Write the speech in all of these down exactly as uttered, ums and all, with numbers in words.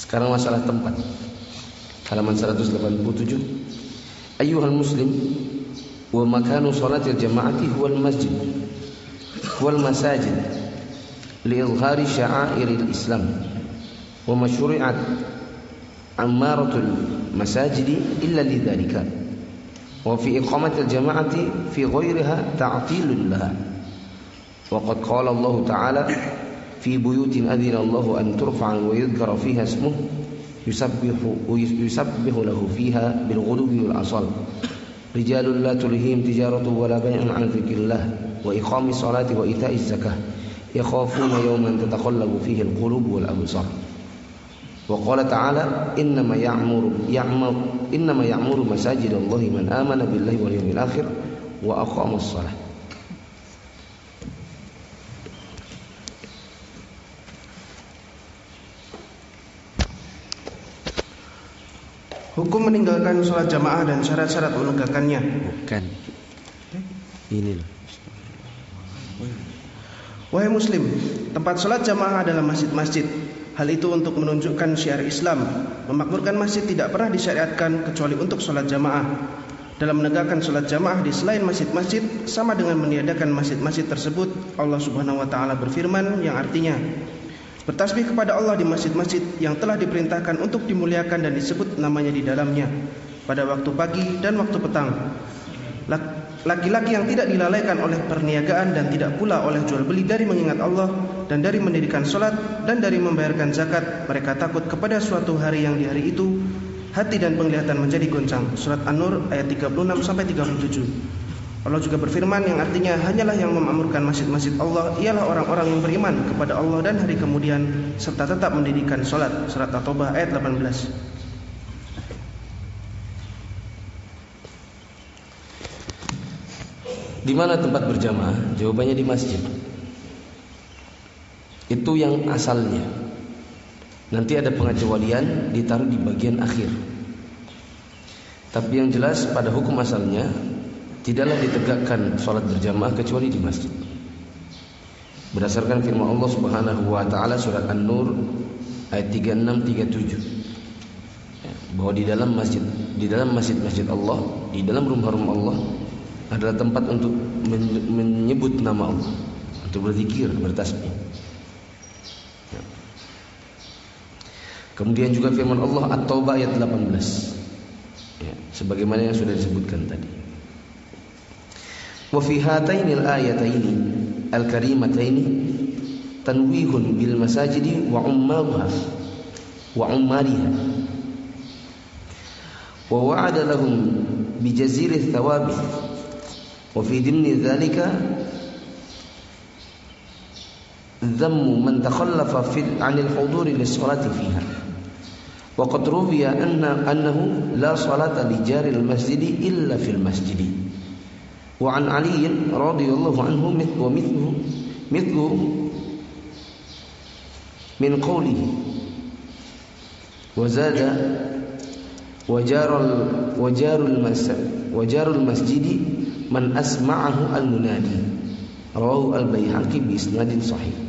Sekarang masalah tempat. Halaman seratus delapan puluh tujuh. Ayyuhal muslim, wa makanu salatil jama'ati huwal masjid huwal masajid li'idhari sya'airil Islam wa masyru'at ammaratul masajidi illa lidzalika wa fi iqamatil jama'ati fi ghairiha ta'tilun laha wa qad qala Allah ta'ala fi buyutin adhina Allah an turfa'a wa yudhkara fiha ismuhu yusabbihu yusabbihu lahu fiha bil ghudubi wal asal rijalun la tulhihim tijaratu wala bay'un 'an dzikrillah wa iqamis salati wa ita'iz zakah yakhafuna yawman tataqallabu fihi al qulub wal absar wa qala ta'ala innama ya'muru ya'muru innama ya'muru masajidallahi man amana billahi wal yawmil akhir wa aqamas shalah. Hukum meninggalkan sholat jamaah dan syarat-syarat menegakkannya. Bukan. Ini loh. Wahai muslim, tempat sholat jamaah adalah masjid-masjid. Hal itu untuk menunjukkan syiar Islam. Memakmurkan masjid tidak pernah disyariatkan kecuali untuk sholat jamaah. Dalam menegakkan sholat jamaah di selain masjid-masjid sama dengan meniadakan masjid-masjid tersebut. Allah Subhanahu wa taala berfirman yang artinya, bertasbih kepada Allah di masjid-masjid yang telah diperintahkan untuk dimuliakan dan disebut namanya di dalamnya pada waktu pagi dan waktu petang. Laki-laki yang tidak dilalaikan oleh perniagaan dan tidak pula oleh jual beli dari mengingat Allah dan dari mendirikan sholat dan dari membayarkan zakat, mereka takut kepada suatu hari yang di hari itu hati dan penglihatan menjadi goncang. Surat An-Nur ayat tiga puluh enam sampai tiga puluh tujuh. Allah juga berfirman yang artinya hanyalah yang memakmurkan masjid-masjid Allah ialah orang-orang yang beriman kepada Allah dan hari kemudian serta tetap mendirikan sholat. Surat At-Taubah ayat delapan belas. Di mana tempat berjamaah? Jawabannya di masjid. Itu yang asalnya. Nanti ada pengecualian ditaruh di bagian akhir. Tapi yang jelas pada hukum asalnya tidaklah ditegakkan sholat berjamaah kecuali di masjid. Berdasarkan firman Allah Subhanahu wa taala surat An-Nur ayat tiga puluh enam tiga puluh tujuh. Bahwa di dalam masjid, di dalam masjid-masjid Allah, di dalam rumah-rumah Allah adalah tempat untuk menyebut nama Allah, untuk berzikir, bertasbih. Kemudian juga firman Allah At-Taubah ayat delapan belas. Ya, sebagaimana yang sudah disebutkan tadi. Wa fi hataini al-ayataini al-karimataini tanwihun bil masajidi wa ummaruha wa ummariha wa wa'ada lahum bi jazirith thawabi wa fi dimni dhalika dhammu man takhallafa fi 'anil huduri lis-salati fiha wa qad ruwiya anna annahu la salata li jari al-masjidi illa fil masjidi. Wa an Ali radhiyallahu anhu wa mithluhu mithluhu min qawlihi wa zada wajarul wajarul masjid wajarul masjidi man asma'ahu al-munadi rawahu al-Baihaqi bi isnadin sahih.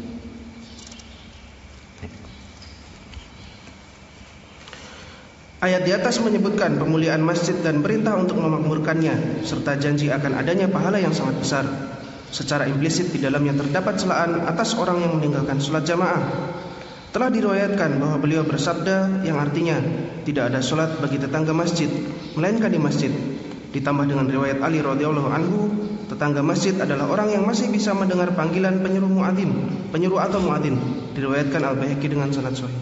Ayat di atas menyebutkan pemuliaan masjid dan perintah untuk memakmurkannya serta janji akan adanya pahala yang sangat besar. Secara implisit di dalamnya terdapat celaan atas orang yang meninggalkan sholat jamaah. Telah diriwayatkan bahwa beliau bersabda yang artinya tidak ada sholat bagi tetangga masjid melainkan di masjid. Ditambah dengan riwayat Ali radhiyallahu anhu, tetangga masjid adalah orang yang masih bisa mendengar panggilan penyuruh muadzin, penyuruh atau muadzin. Diriwayatkan Al-Baihaqi dengan sanad sahih.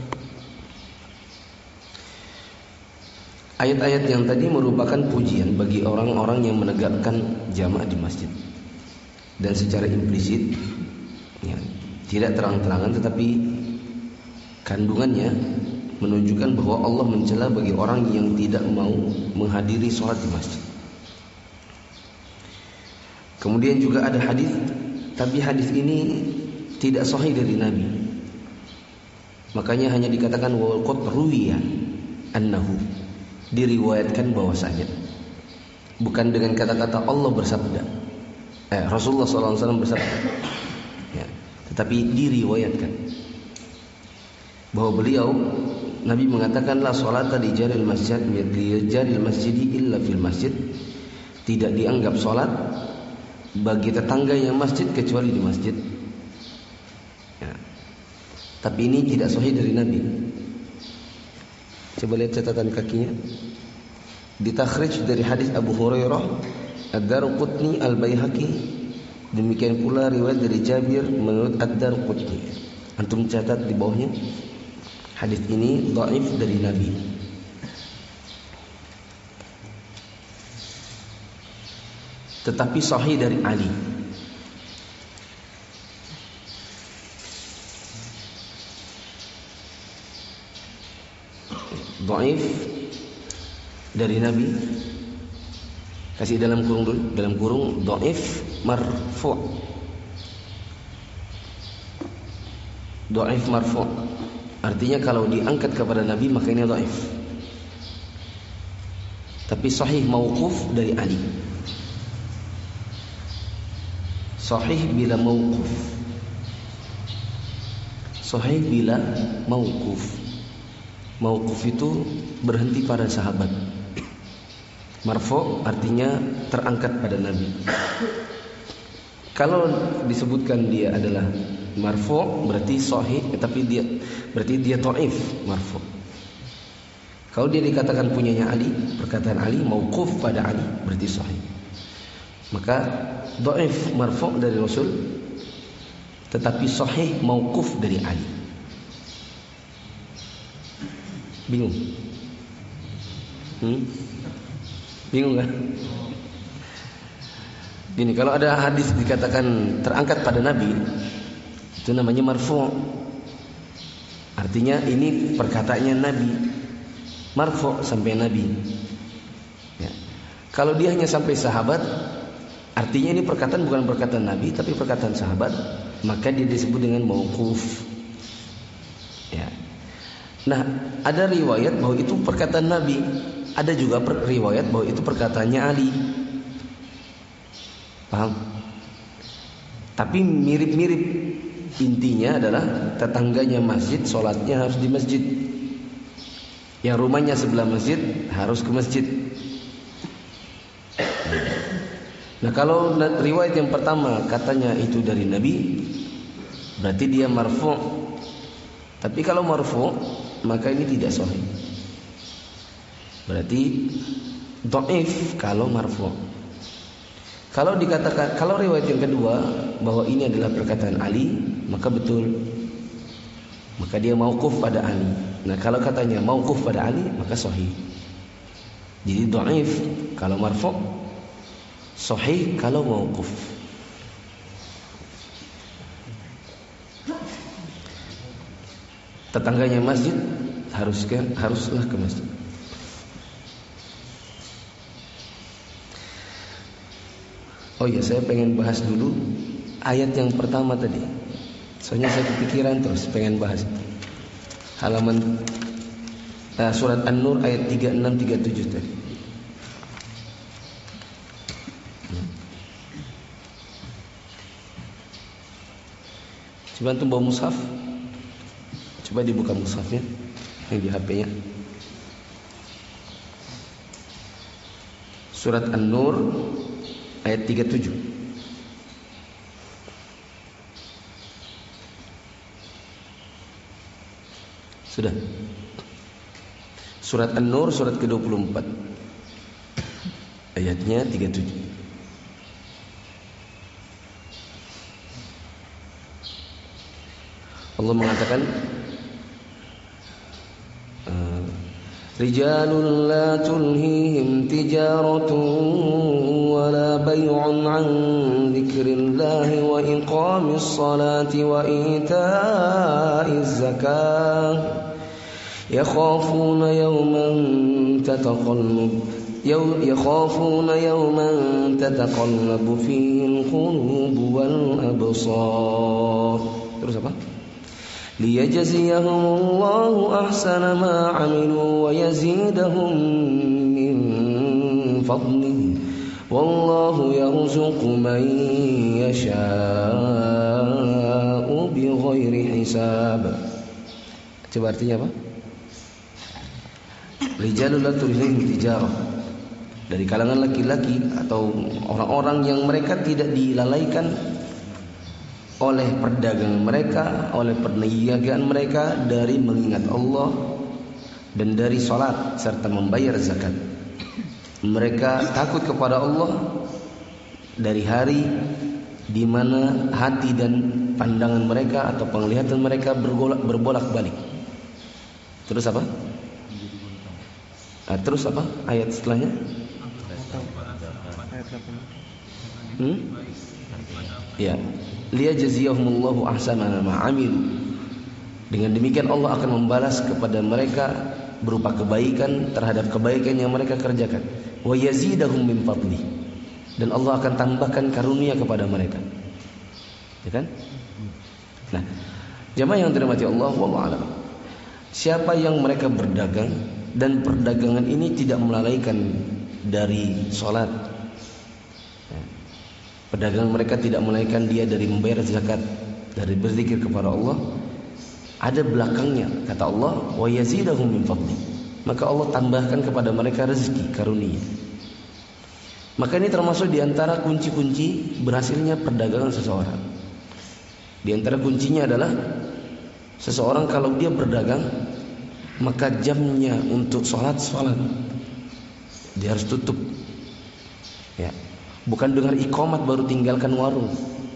Ayat-ayat yang tadi merupakan pujian bagi orang-orang yang menegakkan jamaah di masjid. Dan secara implisit ya, tidak terang-terangan tetapi kandungannya menunjukkan bahwa Allah mencela bagi orang yang tidak mau menghadiri sholat di masjid. Kemudian juga ada hadis, tapi hadis ini tidak sahih dari Nabi. Makanya hanya dikatakan wa qad ruwiya annahu, diriwayatkan bahwasanya, bukan dengan kata-kata Allah bersabda, eh, Rasulullah shallallahu alaihi wasallam bersabda, ya, tetapi diriwayatkan bahwa beliau Nabi mengatakan la salata di jaril masjid di jaril masjidi illa fil masjid. Tidak dianggap salat bagi tetangganya masjid kecuali di masjid. Ya. Tapi ini tidak sahih dari Nabi. Coba lihat catatan kakinya. Ditakhrij dari hadis Abu Hurairah, Ad-Darqutni, Al-Baihaqi. Demikian pula riwayat dari Jabir menurut Ad-Darqutni. Antum catat di bawahnya. Hadis ini dhaif dari Nabi. Tetapi sahih dari Ali. Dhaif dari Nabi. Kasih dalam kurung dulu, dalam kurung dhaif marfu'. Dhaif marfu'. Artinya kalau diangkat kepada Nabi maka ini dhaif. Tapi sahih mauquf dari Ali. Sahih bila mauquf. Sahih bila mauquf. Mauquf itu berhenti pada sahabat. Marfu' artinya terangkat pada Nabi. Kalau disebutkan dia adalah marfu' berarti sahih, tapi dia berarti dia dhaif marfu'. Kalau dia dikatakan punyanya Ali, perkataan Ali mauquf pada Ali berarti sahih. Maka dhaif marfu' dari Rasul, tetapi sahih mauquf dari Ali. Bingung? Hmm? Bingung kan? Gini, kalau ada hadis dikatakan terangkat pada Nabi, itu namanya marfu'. Artinya ini perkataannya Nabi, marfu' sampai Nabi. Ya. Kalau dia hanya sampai sahabat, artinya ini perkataan bukan perkataan Nabi, tapi perkataan sahabat, maka dia disebut dengan mauquf. Ya. Nah, ada riwayat bahwa itu perkataan Nabi, ada juga riwayat bahwa itu perkataannya Ali. Paham? Tapi mirip-mirip. Intinya adalah tetangganya masjid, sholatnya harus di masjid. Yang rumahnya sebelah masjid harus ke masjid. Nah, kalau riwayat yang pertama katanya itu dari Nabi, berarti dia marfu'. Tapi kalau marfu', maka ini tidak sahih. Berarti dhaif kalau marfu'. Kalau dikatakan, kalau riwayat yang kedua bahwa ini adalah perkataan Ali, maka betul. Maka dia mauquf pada Ali. Nah, kalau katanya mauquf pada Ali, maka sahih. Jadi dhaif kalau marfu', sahih kalau mauquf. Tetangganya masjid harus ke, haruslah ke masjid. Oh iya, saya pengen bahas dulu ayat yang pertama tadi. Soalnya saya kepikiran terus pengen bahas halaman uh, surat An-Nur ayat tiga puluh enam tiga puluh tujuh tadi. Coba antum bawa mushaf. Coba dibuka mushafnya yang di H P-nya. Surat An-Nur ayat tiga puluh tujuh. Sudah. Surat An-Nur surat ke dua puluh empat. Ayatnya tiga puluh tujuh. Allah mengatakan Rijalun la tulhihim tijaratun wa la bay'un an dzikrillahi wa iqamis salati wa ita'iz zakah yakhafuna yawman tataqallab yakhafuna yawman tataqallabu fihi al-qulub wal absar. Terus apa? liyajziyahumullahu ahsana ma 'amilu wa yazidahum min fadlihi wallahu yarzuqu man yasha'u bighairi hisab. Coba artinya apa? rijalul la tulhihim tijarah, dari kalangan laki-laki atau orang-orang yang mereka tidak dilalaikan oleh perdagangan mereka, oleh perniagaan mereka dari mengingat Allah dan dari salat serta membayar zakat. Mereka takut kepada Allah dari hari di mana hati dan pandangan mereka atau penglihatan mereka bergolak, berbolak-balik. Terus apa? Nah, terus apa? Ayat setelahnya? Hmm? Ya, liyajziyahumullahu ahsana ma 'amilu. Dengan demikian Allah akan membalas kepada mereka berupa kebaikan terhadap kebaikan yang mereka kerjakan. Wa yazidahum min fadli. Dan Allah akan tambahkan karunia kepada mereka. Ya kan? Nah, jamaah yang dirahmati Allah, wallahu a'lam. Siapa yang mereka berdagang dan perdagangan ini tidak melalaikan dari salat, perdagangan mereka tidak melalaikan dia dari membayar zakat, dari berzikir kepada Allah, ada belakangnya kata Allah, wa yazidahum min fadli, maka Allah tambahkan kepada mereka rezeki, karunia. Maka ini termasuk diantara kunci-kunci berhasilnya perdagangan seseorang. Di antara kuncinya adalah seseorang kalau dia berdagang, maka jamnya untuk sholat sholat dia harus tutup. Ya, bukan dengar iqamat baru tinggalkan warung,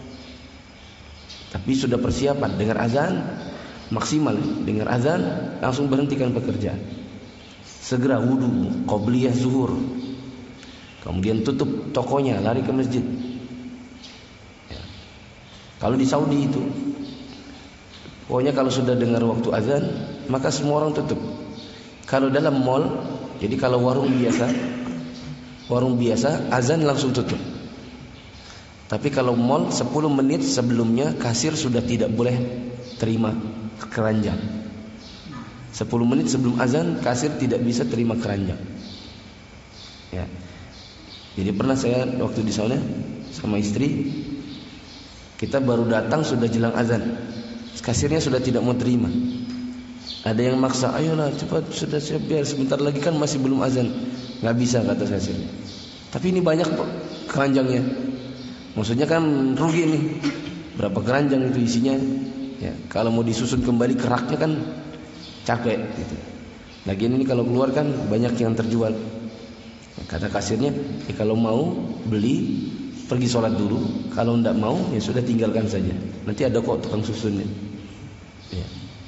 tapi sudah persiapan dengar azan maksimal, dengar azan langsung berhentikan pekerjaan, segera wudu, qobliyah zuhur, kemudian tutup tokonya, lari ke masjid. Ya. Kalau di Saudi itu, pokoknya kalau sudah dengar waktu azan, maka semua orang tutup. Kalau dalam mall, jadi kalau warung biasa, warung biasa azan langsung tutup. Tapi kalau mall sepuluh menit sebelumnya kasir sudah tidak boleh terima keranjang. sepuluh menit sebelum azan kasir tidak bisa terima keranjang. Ya. Jadi pernah saya waktu di sana sama istri, kita baru datang sudah jelang azan, kasirnya sudah tidak mau terima. Ada yang maksa, ayolah cepat, sudah siap, biar sebentar lagi kan masih belum azan. Nggak bisa kata kasirnya. Tapi ini banyak keranjangnya, maksudnya kan rugi nih. Berapa keranjang itu isinya? Ya, kalau mau disusun kembali keraknya kan capek gitu. Lagian ini kalau keluar kan banyak yang terjual. Kata kasirnya, ya kalau mau beli pergi sholat dulu, kalau tidak mau ya sudah tinggalkan saja. Nanti ada kok tukang susunnya. Ya.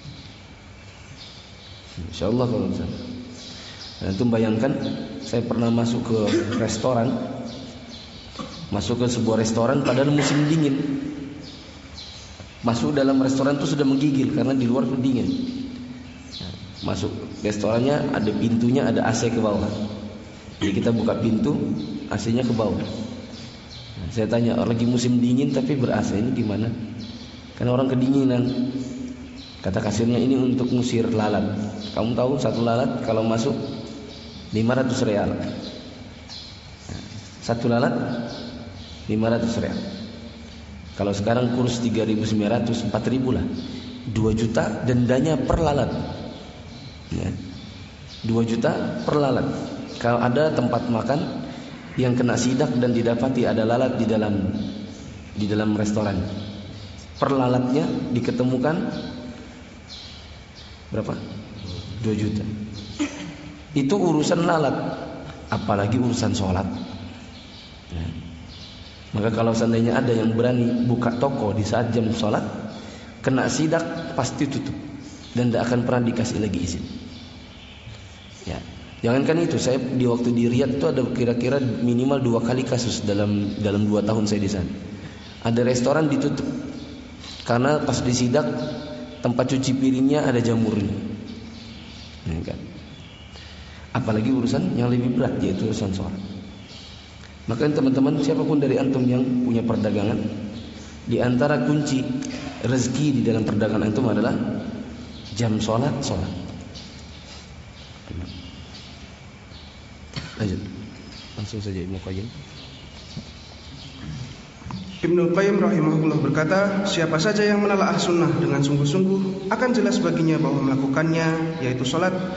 Insya Allah kalau misalnya. Nah, itu bayangkan, saya pernah masuk ke restoran, masuk ke sebuah restoran padahal musim dingin. Masuk dalam restoran itu sudah menggigil karena di luar dingin. Masuk restorannya ada pintunya, ada A C ke bawah. Jadi kita buka pintu, A C-nya ke bawah. Nah, saya tanya, lagi musim dingin tapi ber-A C, ini gimana? Karena orang kedinginan. Kata kasirnya, ini untuk ngusir lalat. Kamu tahu satu lalat kalau masuk lima ratus real. Satu lalat lima ratus real. Kalau sekarang kurs tiga ribu sembilan ratus, empat ribu lah, dua juta dendanya per lalat ya. dua juta per lalat. Kalau ada tempat makan yang kena sidak dan didapati ada lalat di dalam di dalam restoran, per lalatnya diketemukan berapa? dua juta. Itu urusan lalat, apalagi urusan sholat ya. Maka kalau seandainya ada yang berani buka toko di saat jam sholat, kena sidak pasti tutup dan tidak akan pernah dikasih lagi izin. Ya, jangankan itu, saya di waktu di Riyadh itu ada kira-kira minimal dua kali kasus dalam dalam dua tahun saya di sana. Ada restoran ditutup karena pas disidak tempat cuci piringnya ada jamurnya. Ya, kan? Apalagi urusan yang lebih berat, yaitu urusan sholat. Maka teman-teman, siapapun dari antum yang punya perdagangan, di antara kunci rezeki di dalam perdagangan antum adalah jam sholat, sholat. Lanjut, langsung saja Ibnu Qayyim. Ibnu Qayyim rahimahullah berkata, siapa saja yang menelaah sunnah dengan sungguh-sungguh akan jelas baginya bahwa melakukannya, yaitu sholat,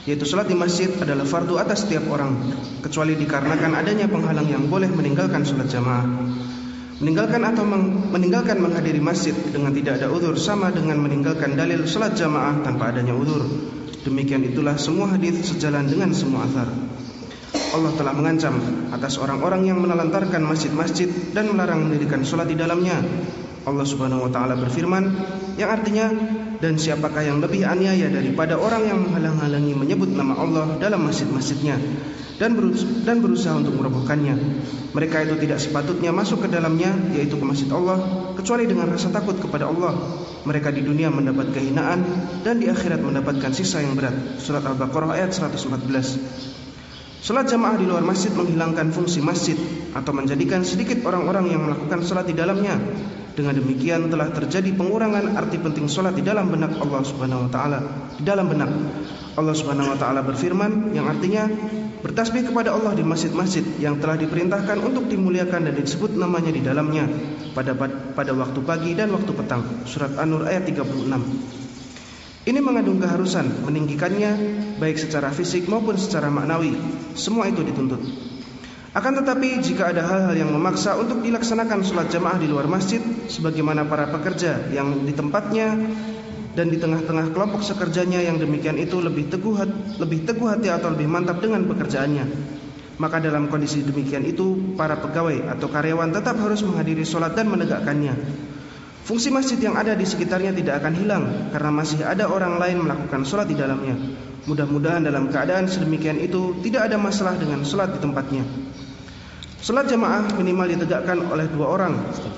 yaitu salat di masjid adalah fardu atas setiap orang, kecuali dikarenakan adanya penghalang yang boleh meninggalkan salat jamaah. Meninggalkan atau meng, meninggalkan menghadiri masjid dengan tidak ada uzur sama dengan meninggalkan dalil salat jamaah tanpa adanya uzur. Demikian itulah semua hadis sejalan dengan semua athar. Allah telah mengancam atas orang-orang yang menelantarkan masjid-masjid dan melarang mendirikan salat di dalamnya. Allah Subhanahu wa taala berfirman yang artinya, dan siapakah yang lebih aniaya daripada orang yang menghalang-halangi menyebut nama Allah dalam masjid-masjidnya dan berusaha, dan berusaha untuk merobohkannya. Mereka itu tidak sepatutnya masuk ke dalamnya, yaitu ke masjid Allah, kecuali dengan rasa takut kepada Allah. Mereka di dunia mendapat kehinaan dan di akhirat mendapatkan siksa yang berat. Surat Al-Baqarah ayat seratus empat belas. Salat jamaah di luar masjid menghilangkan fungsi masjid atau menjadikan sedikit orang-orang yang melakukan salat di dalamnya. Dengan demikian telah terjadi pengurangan arti penting salat di dalam benak Allah Subhanahu wa taala. Di dalam benak Allah Subhanahu wa taala berfirman yang artinya, bertasbih kepada Allah di masjid-masjid yang telah diperintahkan untuk dimuliakan dan disebut namanya di dalamnya pada pada waktu pagi dan waktu petang. Surat An-Nur ayat tiga puluh enam. Ini mengandung keharusan meninggikannya baik secara fisik maupun secara maknawi. Semua itu dituntut. Akan tetapi jika ada hal-hal yang memaksa untuk dilaksanakan sholat jamaah di luar masjid, sebagaimana para pekerja yang di tempatnya dan di tengah-tengah kelompok sekerjanya yang demikian itu lebih teguh hati, lebih teguh hati atau lebih mantap dengan pekerjaannya, maka dalam kondisi demikian itu para pegawai atau karyawan tetap harus menghadiri sholat dan menegakkannya. Fungsi masjid yang ada di sekitarnya tidak akan hilang karena masih ada orang lain melakukan sholat di dalamnya. Mudah-mudahan dalam keadaan sedemikian itu tidak ada masalah dengan sholat di tempatnya. Sholat jamaah minimal ditegakkan oleh dua orang.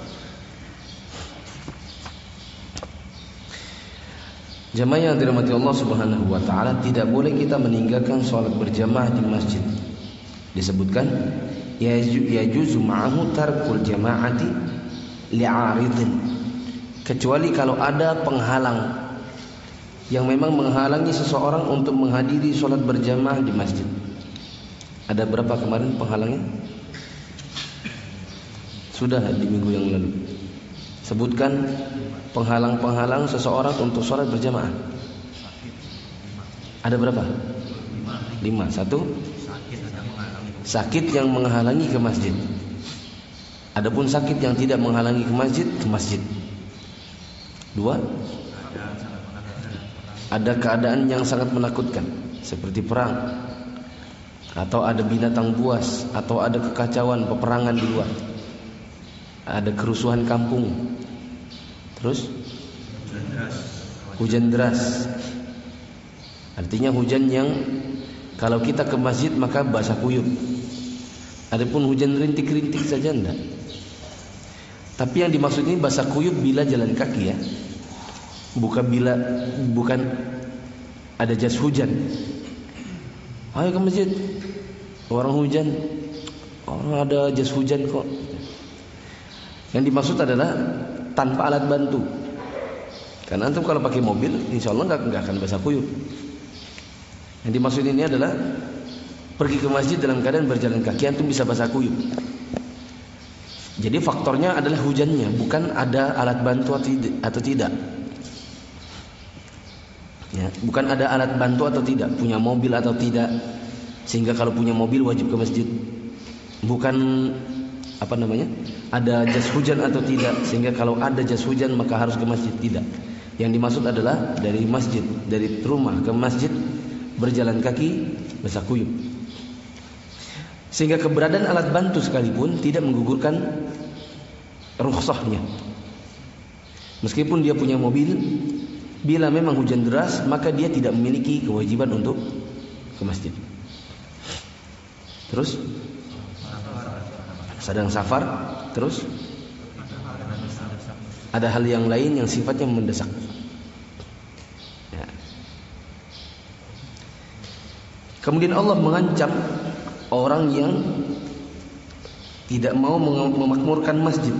Jamaah yang dirahmati Allah Subhanahu wa taala, tidak boleh kita meninggalkan sholat berjamaah di masjid. Disebutkan yajuzu ma'ahu tarkul jama'ati li'aridin, kecuali kalau ada penghalang yang memang menghalangi seseorang untuk menghadiri sholat berjamaah di masjid. Ada berapa kemarin penghalangnya? Sudah di minggu yang lalu. Sebutkan penghalang-penghalang seseorang untuk sholat berjamaah. Ada berapa? Lima. Satu, sakit yang menghalangi ke masjid. Adapun sakit yang tidak menghalangi ke masjid, ke masjid. Dua, ada keadaan yang sangat menakutkan seperti perang, atau ada binatang buas, atau ada kekacauan peperangan di luar, ada kerusuhan kampung. Terus hujan deras, artinya hujan yang kalau kita ke masjid maka basah kuyup. Adapun hujan rintik-rintik saja enggak. Tapi yang dimaksud ini basah kuyup bila jalan kaki ya, bukan bila bukan ada jas hujan. Ayo ke masjid, orang hujan, orang ada jas hujan kok. Yang dimaksud adalah tanpa alat bantu. Karena antum kalau pakai mobil, insya Allah nggak nggak akan basah kuyup. Yang dimaksud ini adalah pergi ke masjid dalam keadaan berjalan kaki, antum bisa basah kuyup. Jadi faktornya adalah hujannya, bukan ada alat bantu atau tidak. Ya, bukan ada alat bantu atau tidak, punya mobil atau tidak, sehingga kalau punya mobil wajib ke masjid. Bukan apa namanya, ada jas hujan atau tidak, sehingga kalau ada jas hujan maka harus ke masjid. Tidak. Yang dimaksud adalah dari masjid, dari rumah ke masjid berjalan kaki basah kuyup. Sehingga keberadaan alat bantu sekalipun tidak menggugurkan rukhsahnya. Meskipun dia punya mobil, bila memang hujan deras maka dia tidak memiliki kewajiban untuk ke masjid. Terus sedang safar, terus ada hal yang lain yang sifatnya mendesak. Ya. Kemudian Allah mengancam orang yang tidak mau memakmurkan masjid.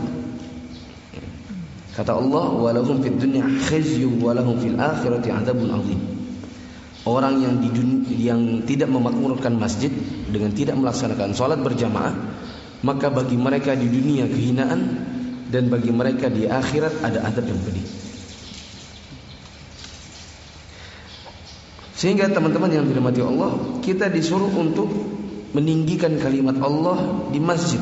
Kata Allah, walahum fid dunya khizyun walahum fil akhirati adzabun adzim. Orang yang di dunia, yang tidak memakmurkan masjid dengan tidak melaksanakan salat berjamaah, maka bagi mereka di dunia kehinaan, dan bagi mereka di akhirat ada azab yang pedih. Sehingga teman-teman yang dirahmati Allah, kita disuruh untuk meninggikan kalimat Allah di masjid.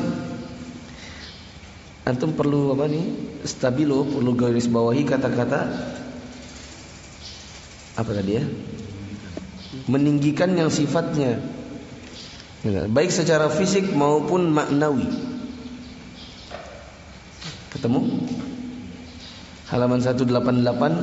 Antum perlu apa nih? Stabilo, perlu garis bawahi kata-kata apa tadi ya? Meninggikan yang sifatnya baik secara fisik maupun maknawi. Ketemu? Halaman seratus delapan puluh delapan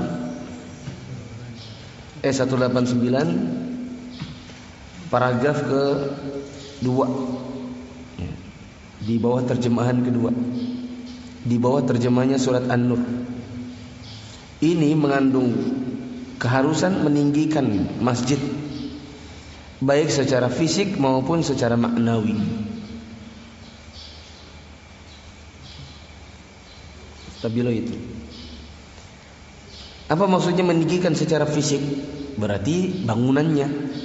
eh seratus delapan puluh sembilan paragraf kedua. Ya. Di bawah terjemahan kedua. Di bawah terjemahnya surat An-Nur. Ini mengandung keharusan meninggikan masjid baik secara fisik maupun secara maknawi. Stabilo itu. Apa maksudnya meninggikan secara fisik? Berarti bangunannya.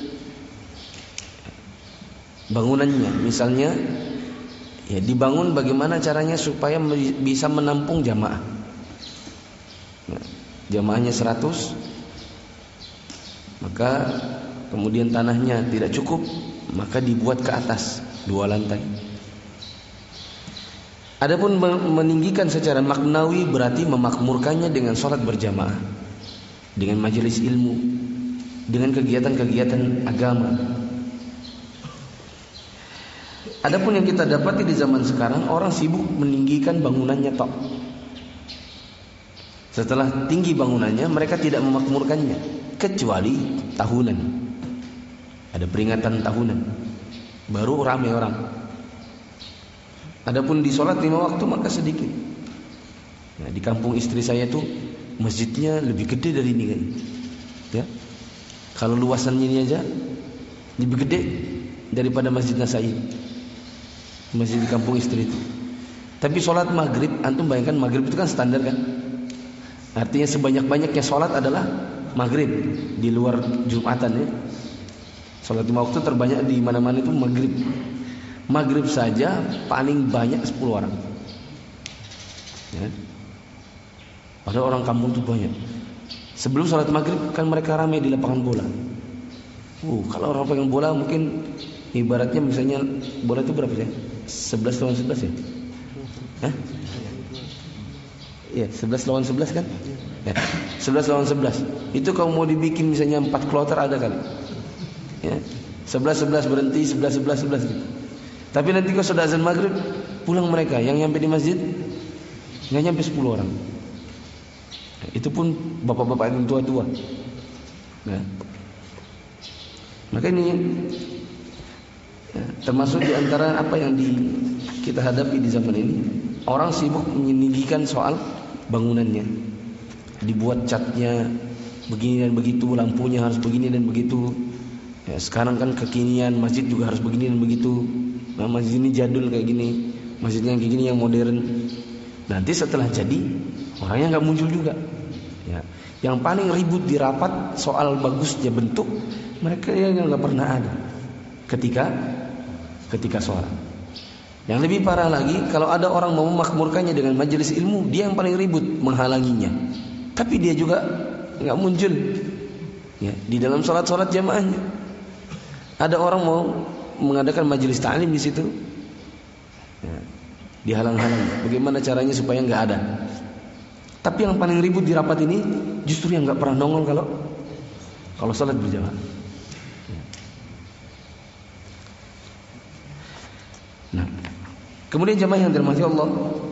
Bangunannya, misalnya ya dibangun bagaimana caranya supaya bisa menampung jamaah. Nah, jamaahnya seratus, maka kemudian tanahnya tidak cukup, maka dibuat ke atas dua lantai. Adapun meninggikan secara maknawi berarti memakmurkannya dengan sholat berjamaah, dengan majelis ilmu, dengan kegiatan-kegiatan agama. Adapun yang kita dapati di zaman sekarang, orang sibuk meninggikan bangunannya tok. Setelah tinggi bangunannya, mereka tidak memakmurkannya, kecuali tahunan. Ada peringatan tahunan, baru ramai orang. Adapun di sholat lima waktu maka sedikit. Nah, di kampung istri saya tuh masjidnya lebih gede dari ini kan. Ya, kalau luasannya ini aja lebih gede daripada Masjid Nasa'i. Masjid di kampung istri itu. Tapi sholat maghrib, antum bayangkan maghrib itu kan standar kan. Artinya sebanyak-banyaknya sholat adalah maghrib di luar Jumatan ya. Sholat lima waktu terbanyak di mana-mana itu maghrib. Maghrib saja paling banyak sepuluh orang. Ya. Padahal orang kampung itu banyak. Sebelum sholat maghrib kan mereka ramai di lapangan bola. Uh, kalau orang pegang bola mungkin ibaratnya misalnya bola itu berapa ya? sebelas lawan sebelas ya? Hah? Iya, sebelas lawan sebelas kan? Ya, sebelas lawan sebelas. Itu kalau mau dibikin misalnya empat kloter ada kali. Ya. sebelas sebelas berhenti, sebelas sebelas sebelas gitu. Tapi nanti kalau sudah azan maghrib, pulang mereka. Yang nyampe di masjid nggak nyampe sepuluh orang. Nah, itu pun bapak-bapak yang tua-tua. Nah, maka ini ya, termasuk di antara apa yang di, kita hadapi di zaman ini. Orang sibuk meninggikan soal bangunannya. Dibuat catnya begini dan begitu, lampunya harus begini dan begitu. Ya, sekarang kan kekinian, masjid juga harus begini dan begitu. Nah, masjid ini jadul kayak gini, masjidnya yang kayak gini yang modern. Nanti setelah jadi, orangnya nggak muncul juga. Ya, yang paling ribut di rapat soal bagusnya bentuk, mereka yang nggak pernah ada ketika ketika sholat. Yang lebih parah lagi, kalau ada orang mau memakmurkannya dengan majelis ilmu, dia yang paling ribut menghalanginya. Tapi dia juga nggak muncul. Ya, di dalam sholat-sholat jamaahnya, ada orang mau mengadakan majelis ta'lim di situ, ya, dihalang-halang. Bagaimana caranya supaya nggak ada? Tapi yang paling ribut di rapat ini justru yang nggak pernah nongol kalau kalau sholat berjamaah. Nah, kemudian jamaah yang dirahmati Allah,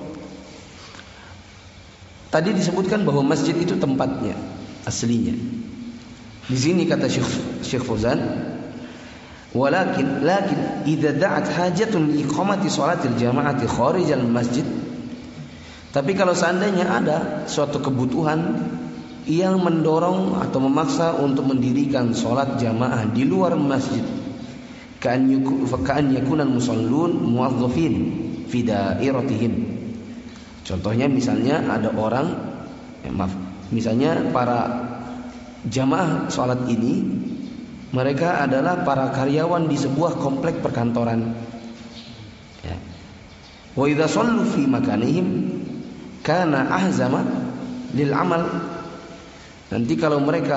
tadi disebutkan bahwa masjid itu tempatnya aslinya. Di sini kata Syekh Syekh Fauzan, walakin lakin idza da'at hajatun li iqamati shalatil jama'ati kharijal masjid. Tapi kalau seandainya ada suatu kebutuhan yang mendorong atau memaksa untuk mendirikan sholat jamaah di luar masjid, ka'an yakunan musallun muwazzafin fi da'iratihim. Contohnya misalnya ada orang, eh, maaf, misalnya para jamaah sholat ini mereka adalah para karyawan di sebuah komplek perkantoran. Ya. Wa idza shallu fi makanihim kana ahzama lil amal. Nanti kalau mereka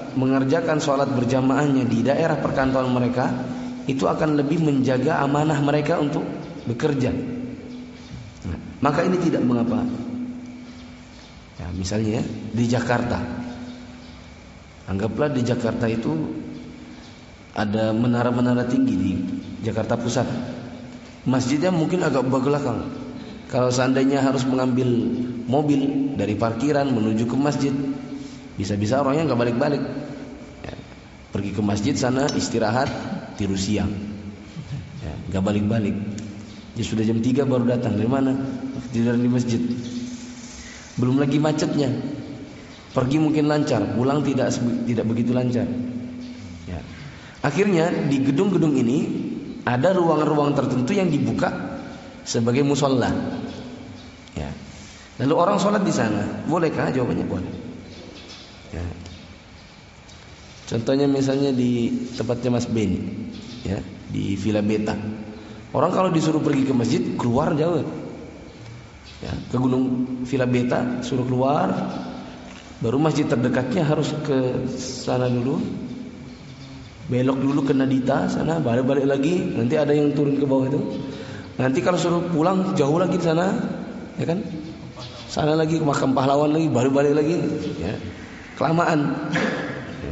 mengerjakan sholat berjamaahnya di daerah perkantoran mereka, itu akan lebih menjaga amanah mereka untuk bekerja. Nah, maka ini tidak mengapa. Ya, misalnya di Jakarta, anggaplah di Jakarta itu ada menara-menara tinggi di Jakarta Pusat. Masjidnya mungkin agak belakang. Kalau seandainya harus mengambil mobil dari parkiran menuju ke masjid, bisa-bisa orangnya nggak balik-balik. Ya, pergi ke masjid sana istirahat, tidur siang, ya, nggak balik-balik. Ya sudah jam tiga baru datang. Dari mana? Tidur di masjid. Belum lagi macetnya. Pergi mungkin lancar, pulang tidak tidak begitu lancar. Ya. Akhirnya di gedung-gedung ini ada ruang-ruang tertentu yang dibuka sebagai musola. Ya. Lalu orang sholat di sana, bolehkah? Jawabannya boleh. Ya. Contohnya misalnya di tempatnya Mas Beni, ya, di Villa Beta. Orang kalau disuruh pergi ke masjid keluar jauh, ya, ke Gunung Villa Beta suruh keluar, baru masjid terdekatnya harus ke sana dulu, belok dulu ke Nadita sana, balik-balik lagi, nanti ada yang turun ke bawah itu. Nanti kalau suruh pulang jauh lagi di sana, ya kan? Sana lagi ke makam pahlawan lagi, balik-balik lagi, ya. Kelamaan. Ya.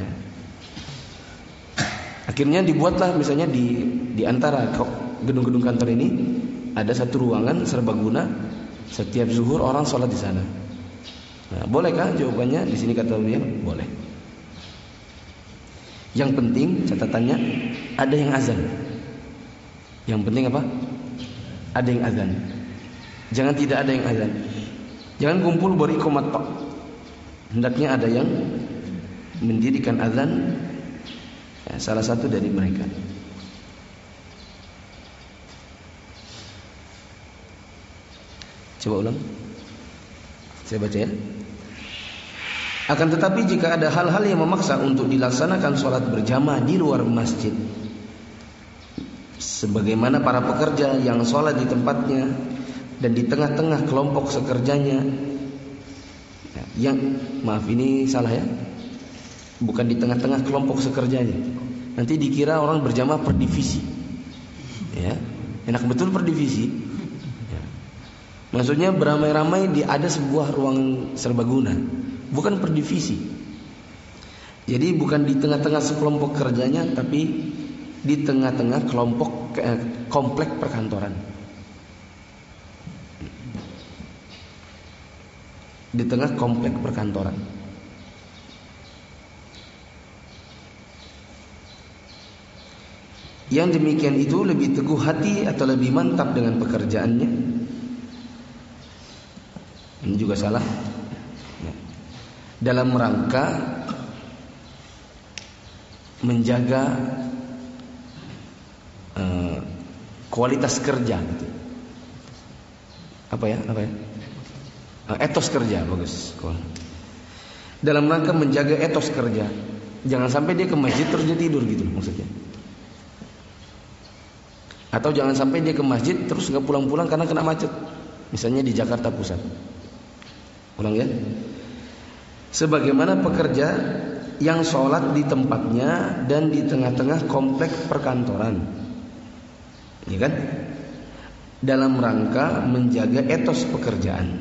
Akhirnya dibuatlah misalnya di di antara gedung-gedung kantor ini ada satu ruangan serbaguna. Setiap zuhur orang sholat di sana. Nah, bolehkah? Jawabannya di sini kata beliau boleh. Yang penting catatannya ada yang azan. Yang penting apa? Ada yang azan. Jangan tidak ada yang azan. Jangan kumpul beriqomat tok. Hendaknya ada yang mendirikan azan, ya, salah satu dari mereka. Coba ulang. Saya baca ya. Akan tetapi jika ada hal-hal yang memaksa untuk dilaksanakan sholat berjamaah di luar masjid, sebagaimana para pekerja yang sholat di tempatnya dan di tengah-tengah kelompok sekerjanya, yang maaf ini salah ya, bukan di tengah-tengah kelompok sekerjanya. Nanti dikira orang berjamaah per divisi, ya, enak betul per divisi. Ya. Maksudnya beramai-ramai di ada sebuah ruang serbaguna, bukan per divisi. Jadi bukan di tengah-tengah sekelompok kerjanya, tapi di tengah-tengah kelompok eh, komplek perkantoran. Di tengah komplek perkantoran. Yang demikian itu lebih teguh hati atau lebih mantap dengan pekerjaannya. Ini juga salah. Ya. Dalam rangka menjaga uh, kualitas kerja. Gitu. Apa ya? Apa ya? Etos kerja, bagus. Dalam rangka menjaga etos kerja, jangan sampai dia ke masjid terus dia tidur gitu maksudnya. Atau jangan sampai dia ke masjid terus nggak pulang-pulang karena kena macet. Misalnya di Jakarta Pusat. Ulang ya. Sebagaimana pekerja yang sholat di tempatnya dan di tengah-tengah komplek perkantoran, ya kan? Dalam rangka menjaga etos pekerjaan.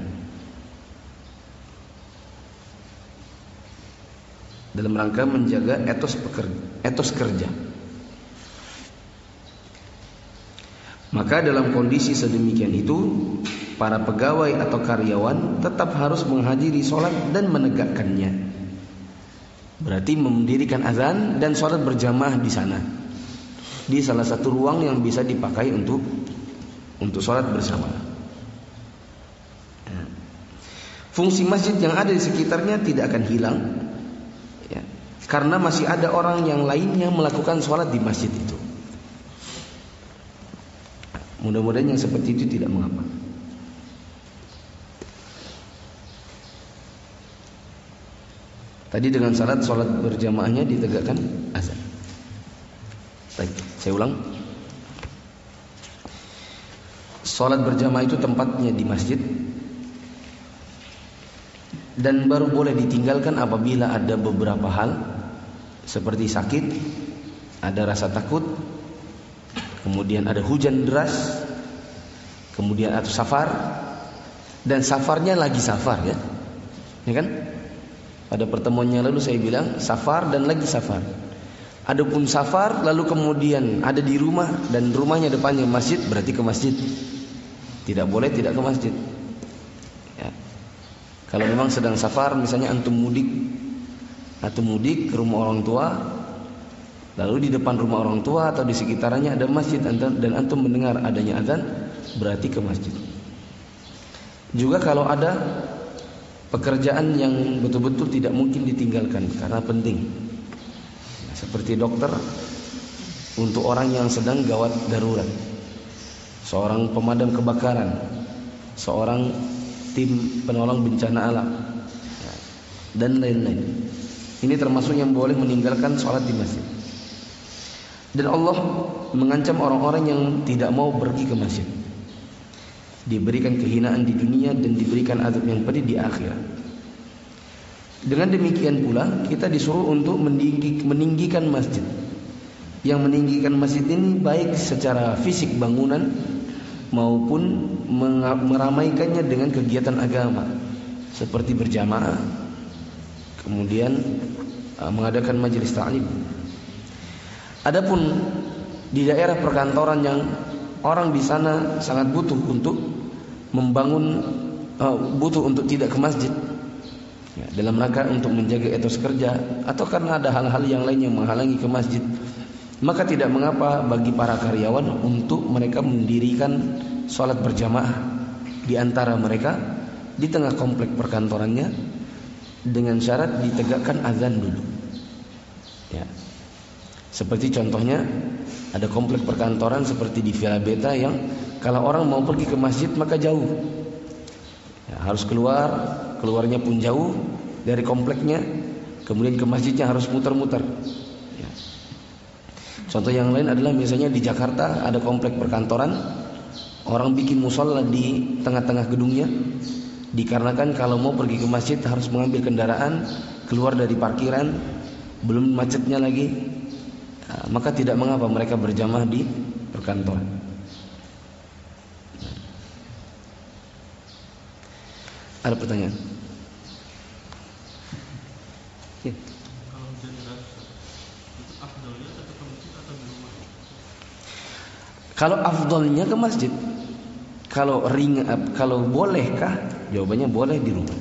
Dalam rangka menjaga etos pekerja, etos kerja. Maka dalam kondisi sedemikian itu, para pegawai atau karyawan tetap harus menghadiri sholat dan menegakkannya. Berarti mendirikan azan dan sholat berjamaah di sana, di salah satu ruang yang bisa dipakai untuk untuk sholat bersama. Fungsi masjid yang ada di sekitarnya tidak akan hilang. Ya, karena masih ada orang yang lainnya melakukan sholat di masjid itu. Mudah-mudahan yang seperti itu tidak mengapa. Tadi dengan syarat sholat berjamaahnya ditegakkan azan. Baik, saya ulang. Sholat berjamaah itu tempatnya di masjid, dan baru boleh ditinggalkan apabila ada beberapa hal seperti sakit, ada rasa takut, kemudian ada hujan deras, kemudian atau safar, dan safarnya lagi safar, ya, ya kan? Pada pertemuan yang lalu saya bilang safar dan lagi safar. Adapun safar lalu kemudian ada di rumah dan rumahnya depannya masjid, berarti ke masjid. Tidak boleh tidak ke masjid. Ya. Kalau memang sedang safar, misalnya antum mudik, atau mudik ke rumah orang tua, lalu di depan rumah orang tua atau di sekitarnya ada masjid dan antum mendengar adanya azan, berarti ke masjid. Juga kalau ada pekerjaan yang betul-betul tidak mungkin ditinggalkan karena penting, seperti dokter untuk orang yang sedang gawat darurat, seorang pemadam kebakaran, seorang tim penolong bencana alam, dan lain-lain. Ini termasuk yang boleh meninggalkan sholat di masjid. Dan Allah mengancam orang-orang yang tidak mau pergi ke masjid, diberikan kehinaan di dunia dan diberikan azab yang pedih di akhirat. Dengan demikian pula kita disuruh untuk meninggi, meninggikan masjid. Yang meninggikan masjid ini baik secara fisik bangunan maupun meramaikannya dengan kegiatan agama seperti berjamaah, kemudian uh, mengadakan majelis ta'lim. Adapun di daerah perkantoran yang orang di sana sangat butuh untuk membangun, uh, butuh untuk tidak ke masjid, ya, dalam rangka untuk menjaga etos kerja atau karena ada hal-hal yang lain yang menghalangi ke masjid, maka tidak mengapa bagi para karyawan untuk mereka mendirikan sholat berjamaah di antara mereka di tengah komplek perkantorannya dengan syarat ditegakkan azan dulu. Ya. Seperti contohnya ada komplek perkantoran seperti di Villa Beta yang kalau orang mau pergi ke masjid maka jauh. Ya, harus keluar, keluarnya pun jauh dari kompleknya, kemudian ke masjidnya harus muter-muter. Ya. Contoh yang lain adalah misalnya di Jakarta ada komplek perkantoran, orang bikin musola di tengah-tengah gedungnya, dikarenakan kalau mau pergi ke masjid harus mengambil kendaraan, keluar dari parkiran, belum macetnya lagi, ya, maka tidak mengapa mereka berjamaah di perkantoran. Ada pertanyaan? Ya. Kalau hujan deras, itu afdalnya atau ke masjid atau di rumah? Kalau afdalnya ke masjid. Kalau ring, kalau bolehkah? Jawabannya boleh di rumah.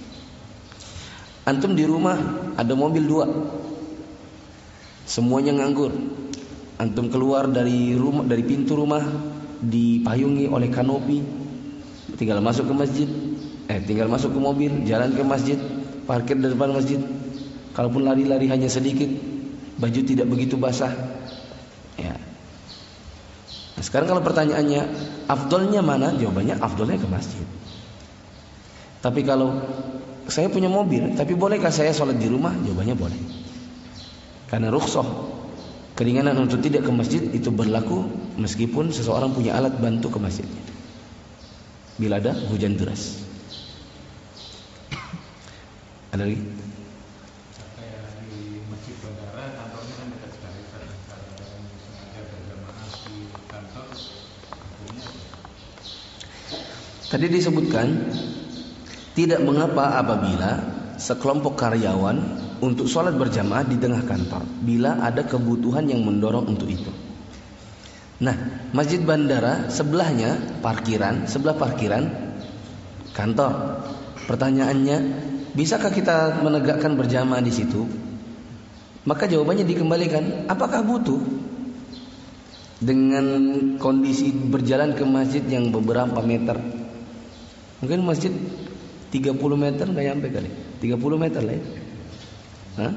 Antum di rumah ada mobil dua, semuanya nganggur. Antum keluar dari rumah, dari pintu rumah dipayungi oleh kanopi, tinggal masuk ke masjid. Eh, tinggal masuk ke mobil, jalan ke masjid, parkir di depan masjid. Kalaupun lari-lari hanya sedikit, baju tidak begitu basah. Ya. Nah, sekarang kalau pertanyaannya, afdolnya mana? Jawabannya afdolnya ke masjid. Tapi kalau saya punya mobil, tapi bolehkah saya sholat di rumah? Jawabannya boleh. Karena rukhsah, keringanan untuk tidak ke masjid itu berlaku meskipun seseorang punya alat bantu ke masjidnya bila ada hujan deras. Ada lagi? Kayak di masjid bandara, kantornya kan dekat sekali. Kalau orang sengaja berjamaah di kantor, hukumnya apa? Tadi disebutkan tidak mengapa apabila sekelompok karyawan untuk sholat berjamaah di tengah kantor bila ada kebutuhan yang mendorong untuk itu. Nah, masjid bandara sebelahnya parkiran, sebelah parkiran kantor. Pertanyaannya, bisakah kita menegakkan berjamaah di situ? Maka jawabannya dikembalikan, apakah butuh dengan kondisi berjalan ke masjid yang beberapa meter? Mungkin masjid tiga puluh meter nggak nyampe kali, tiga puluh meter lah ya. Hah?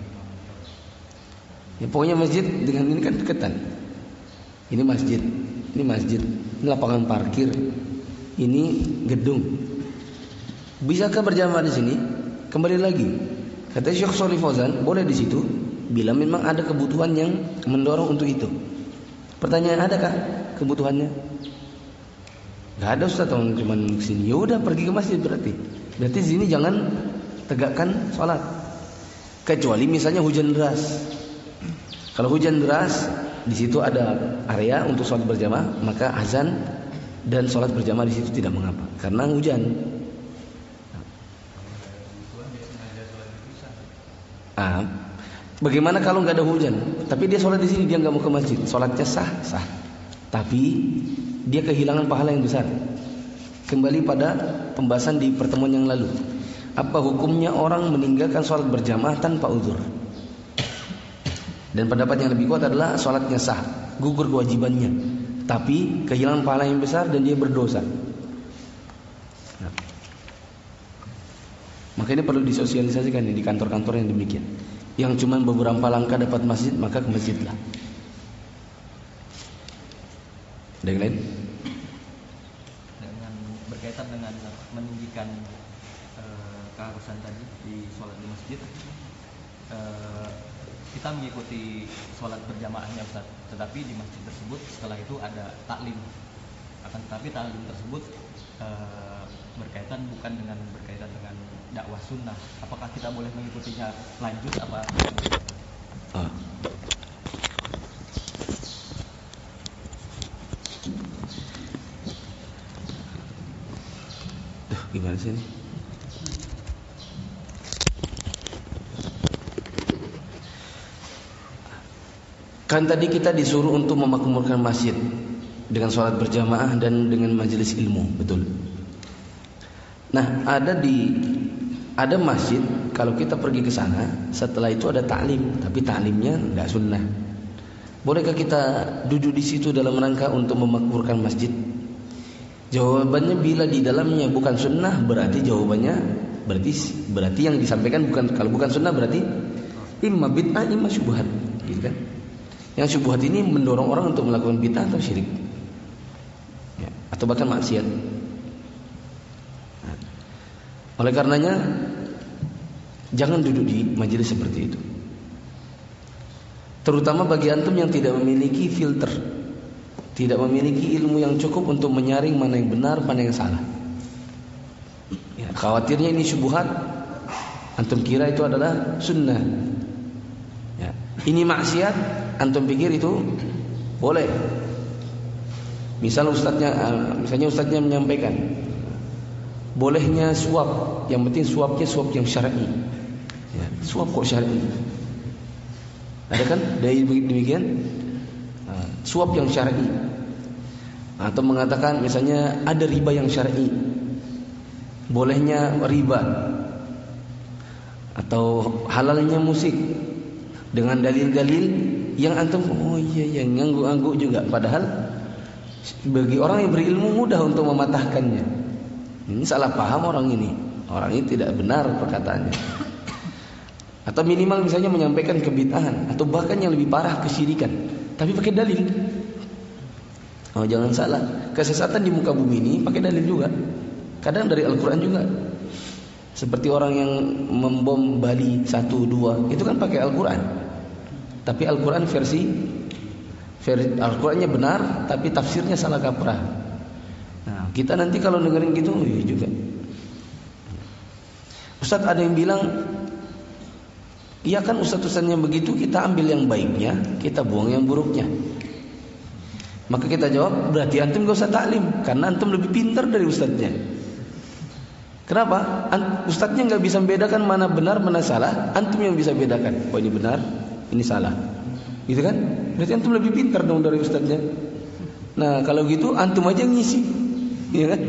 Ya pokoknya masjid dengan ini kan deketan. Ini masjid, ini masjid, ini lapangan parkir, ini gedung. Bisakah berjamaah di sini? Kembali lagi, kata Syekh Shalih Fauzan, boleh di situ bila memang ada kebutuhan yang mendorong untuk itu. Pertanyaan, adakah kebutuhannya? Gak ada Ustaz, cuma di sini. Ya udah pergi ke masjid berarti. Berarti di sini jangan tegakkan sholat. Kecuali misalnya hujan deras. Kalau hujan deras, di situ ada area untuk sholat berjamaah, maka azan dan sholat berjamaah di situ tidak mengapa, karena hujan. Ah, bagaimana kalau nggak ada hujan, tapi dia sholat di sini, dia nggak mau ke masjid, sholatnya sah, sah. Tapi dia kehilangan pahala yang besar. Kembali pada pembahasan di pertemuan yang lalu. Apa hukumnya orang meninggalkan sholat berjamaah tanpa uzur? Dan pendapat yang lebih kuat adalah sholatnya sah, gugur kewajibannya, tapi kehilangan pahala yang besar dan dia berdosa. Nah, maka ini perlu disosialisasikan di kantor-kantor yang demikian. Yang cuma beberapa langkah dapat masjid, maka ke masjidlah. Ada yang lain? Dengan berkaitan dengan meninggikan uh, keharusan tadi di sholat di masjid, uh, kita mengikuti sholat berjamaahnya Ustaz. Tetapi di masjid tersebut setelah itu ada taklim. Akan tetapi taklim tersebut uh, berkaitan bukan dengan berkaitan dengan dakwah sunnah. Apakah kita boleh mengikutinya lanjut apa? Ah. Duh, gimana sih ini? Kan tadi kita disuruh untuk memakmurkan masjid dengan sholat berjamaah dan dengan majelis ilmu, betul. Nah, ada di ada masjid, kalau kita pergi ke sana, setelah itu ada taklim, tapi taklimnya enggak sunnah. Bolehkah kita duduk di situ dalam rangka untuk memakmurkan masjid? Jawabannya, bila di dalamnya bukan sunnah, berarti jawabannya berarti berarti yang disampaikan bukan, kalau bukan sunnah berarti imma bid'ah imma syubhat, gitu kan? Yang syubhat ini mendorong orang untuk melakukan bid'ah atau syirik, ya, atau bahkan maksiat. Nah, oleh karenanya jangan duduk di majelis seperti itu. Terutama bagi antum yang tidak memiliki filter, tidak memiliki ilmu yang cukup untuk menyaring mana yang benar, mana yang salah. Ya, khawatirnya ini syubhat, antum kira itu adalah sunnah. Ya, ini maksiat, antum pikir itu boleh. Misal ustadznya, misalnya ustadznya menyampaikan bolehnya suap, yang penting suapnya suap yang syar'i. Ya, suap kok syar'i? Ada kan dari demikian? Nah, suap yang syar'i. Atau mengatakan misalnya ada riba yang syar'i, bolehnya riba, atau halalnya musik dengan dalil-dalil yang antum oh iya yang ngangguk-ngangguk juga, padahal bagi orang yang berilmu mudah untuk mematahkannya. Ini salah paham orang ini, orang ini tidak benar perkataannya. Atau minimal misalnya menyampaikan kebid'ahan, atau bahkan yang lebih parah kesyirikan, tapi pakai dalil. Oh jangan salah, kesesatan di muka bumi ini pakai dalil juga. Kadang dari Al-Quran juga. Seperti orang yang membom Bali satu dua, itu kan pakai Al-Quran. Tapi Al-Quran versi, versi Al-Qurannya benar, tapi tafsirnya salah kaprah. Nah, kita nanti kalau dengerin gitu, iya juga. Ustaz, ada yang bilang, iya kan ustaz-ustaz yang begitu, kita ambil yang baiknya, kita buang yang buruknya. Maka kita jawab, berarti antum gak usah taklim, karena antum lebih pintar dari ustaznya. Kenapa? Ustaznya gak bisa membedakan mana benar, mana salah. Antum yang bisa bedakan, oh ini benar, ini salah, gitu kan? Berarti antum lebih pintar dong dari ustaznya. Nah kalau gitu antum aja ngisi, ya kan?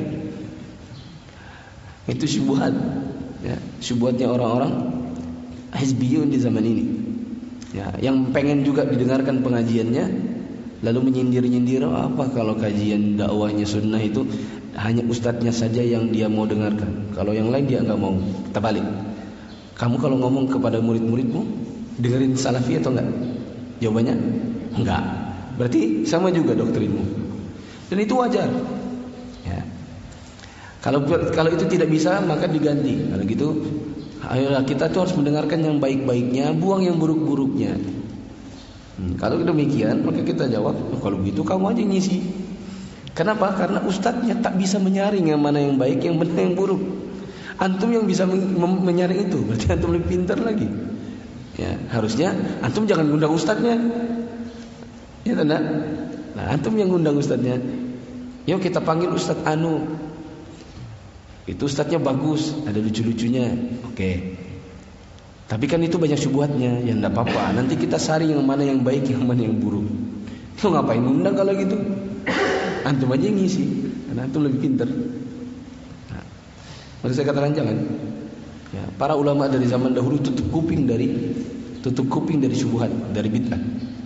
Itu syubhat, ya, syubhatnya orang-orang hizbiyun di zaman ini, ya, yang pengen juga didengarkan pengajiannya, lalu menyindir-nyindir, oh, apa kalau kajian dakwahnya sunnah itu hanya ustadznya saja yang dia mau dengarkan, kalau yang lain dia nggak mau. Kita balik, kamu kalau ngomong kepada murid-muridmu, dengerin salafi atau enggak? Jawabannya enggak. Berarti sama juga doktrinmu, dan itu wajar. Ya. Kalau kalau itu tidak bisa, maka diganti. Kalau gitu, ayolah kita tuh harus mendengarkan yang baik-baiknya, buang yang buruk-buruknya. Hmm, kalau demikian, maka kita jawab, oh, kalau begitu kamu aja ngisi. Kenapa? Karena ustadznya tak bisa menyaring yang mana yang baik, yang benar, yang buruk. Antum yang bisa men- menyaring itu, berarti antum lebih pintar lagi. Ya, harusnya antum jangan ngundang ustadznya. Ya tidak? Nah, antum yang ngundang ustadznya. Yuk kita panggil Ustadz Anu. Itu ustadznya bagus, ada lucu-lucunya. Oke. Tapi kan itu banyak syubhatnya, ya enggak apa-apa. Nanti kita saring yang mana yang baik, yang mana yang buruk. Lu ngapain ngundang kalau gitu? Antum aja yang ngisi, karena antum lebih pintar. Nah, maka saya katakan jangan. Ya, para ulama dari zaman dahulu tutup kuping dari tutup kuping dari syubhat, dari bid'ah.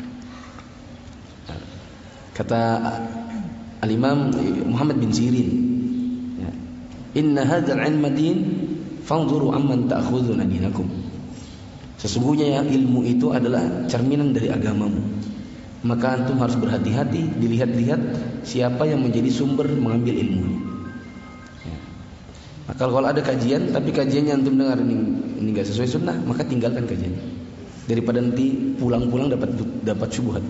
Nah, kata Al-Imam Muhammad bin Sirin, ya, inna hadzal ilma din fanzuru amman ta'khuduna dinakum. Sesungguhnya ilmu itu adalah cerminan dari agamamu. Maka antum harus berhati-hati, dilihat-lihat siapa yang menjadi sumber mengambil ilmu. Maka kalau ada kajian, tapi kajiannya antum dengar ini ini enggak sesuai sunnah, maka tinggalkan kajian. Daripada nanti pulang-pulang dapat dapat syubhat.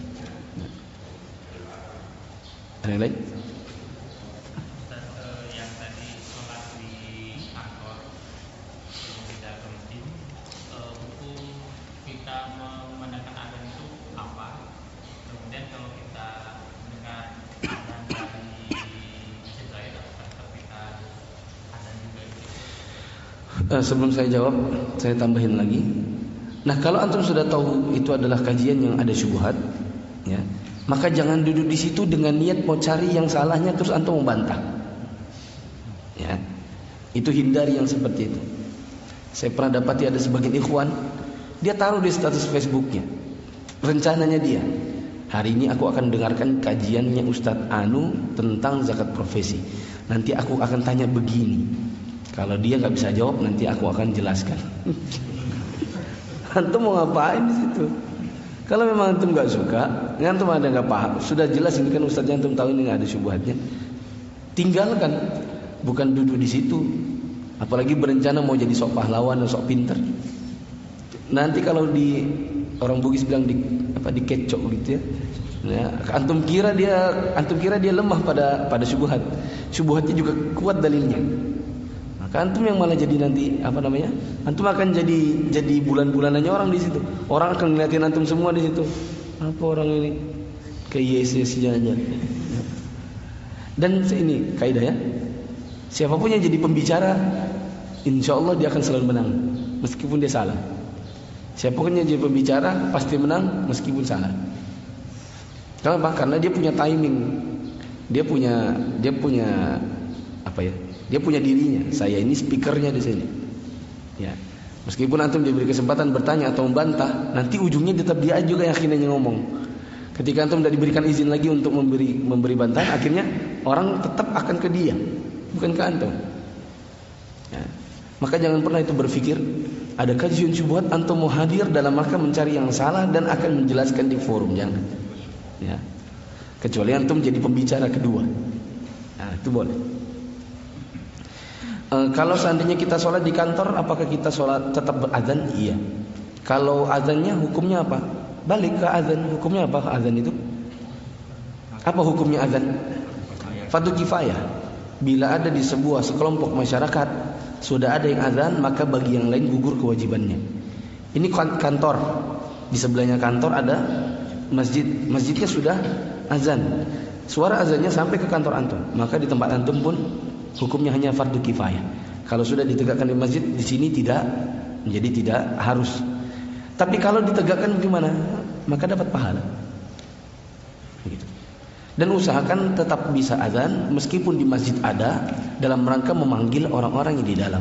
Ada yang lain? Yang tadi sholat di kantor tidak ke masjid, hukum kita memandangkan azan itu apa? Kemudian kalau kita dengar azan dari masjid lain, apakah kita azan juga itu? Uh, sebelum saya jawab, saya tambahin lagi. Nah, kalau antum sudah tahu itu adalah kajian yang ada syubhat, ya, maka jangan duduk di situ dengan niat mau cari yang salahnya terus antum membantah. Ya, itu hindari yang seperti itu. Saya pernah dapati ada sebagian ikhwan, dia taruh di status Facebooknya, rencananya dia, hari ini aku akan dengarkan kajiannya Ustadz Anu tentang zakat profesi. Nanti aku akan tanya begini. Kalau dia nggak bisa jawab, nanti aku akan jelaskan. Antum mau ngapain di situ? Kalau memang antum nggak suka, antum ada nggak paham, sudah jelas ini kan ustadznya antum tahu ini nggak ada syubhatnya, tinggalkan. Bukan duduk di situ, apalagi berencana mau jadi sok pahlawan atau sok pinter. Nanti kalau di orang Bugis bilang di apa dikecok gitu ya. Ya, antum kira dia antum kira dia lemah pada pada syubhat. Syubhatnya juga kuat dalilnya. Maka antum yang malah jadi nanti apa namanya? Antum akan jadi jadi bulan-bulanannya orang di situ. Orang akan ngeliatin antum semua di situ. Apa orang ini? Kayak Yesus-nya aja. Dan ini kaidah ya. Siapapun yang jadi pembicara, insya Allah dia akan selalu menang, meskipun dia salah. Siapapun yang jadi pembicara pasti menang, meskipun salah. Kenapa? Karena dia punya timing, dia punya dia punya apa ya? Dia punya dirinya. Saya ini speakernya di sini. Ya, meskipun antum diberi kesempatan bertanya atau membantah, nanti ujungnya tetap dia juga yang akhirnya ngomong. Ketika antum tidak diberikan izin lagi untuk memberi memberi bantahan, akhirnya orang tetap akan ke dia, bukan ke antum. Ya. Maka jangan pernah itu berpikir ada kajian syubhat antum mau hadir dalam rangka mencari yang salah dan akan menjelaskan di forum, jangan. Ya. Kecuali antum jadi pembicara kedua. Nah, itu boleh. E, kalau seandainya kita sholat di kantor, apakah kita sholat tetap berazan? Iya. Kalau azannya hukumnya apa? Balik ke azan, hukumnya apa azan itu? Apa hukumnya azan? Fardu kifayah. Bila ada di sebuah sekelompok masyarakat sudah ada yang azan, maka bagi yang lain gugur kewajibannya. Ini kantor, di sebelahnya kantor ada masjid, masjidnya sudah azan, suara azannya sampai ke kantor antum, maka di tempat antum pun hukumnya hanya fardu kifayah. Kalau sudah ditegakkan di masjid, di sini tidak, menjadi tidak harus. Tapi kalau ditegakkan gimana? Maka dapat pahala. Begitu. Dan usahakan tetap bisa azan meskipun di masjid ada, dalam rangka memanggil orang-orang yang di dalam.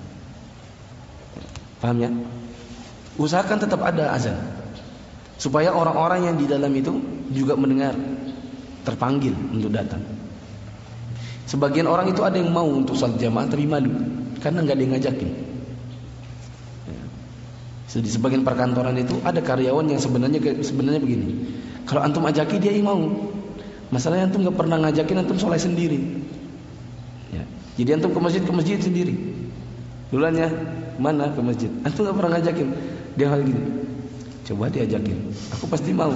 Paham ya? Usahakan tetap ada azan, supaya orang-orang yang di dalam itu juga mendengar, terpanggil untuk datang. Sebagian orang itu ada yang mau untuk salat jamaah tapi malu karena nggak ada yang ngajakin. Di sebagian perkantoran itu ada karyawan yang sebenarnya sebenarnya begini. Kalau antum ajaki dia mau. Masalahnya antum nggak pernah ngajakin, antum sholat sendiri. Ya. Jadi antum ke masjid ke masjid sendiri. Duluannya mana ke masjid? Antum nggak pernah ngajakin. Dia hal gini. Coba diajakin. Aku pasti mau.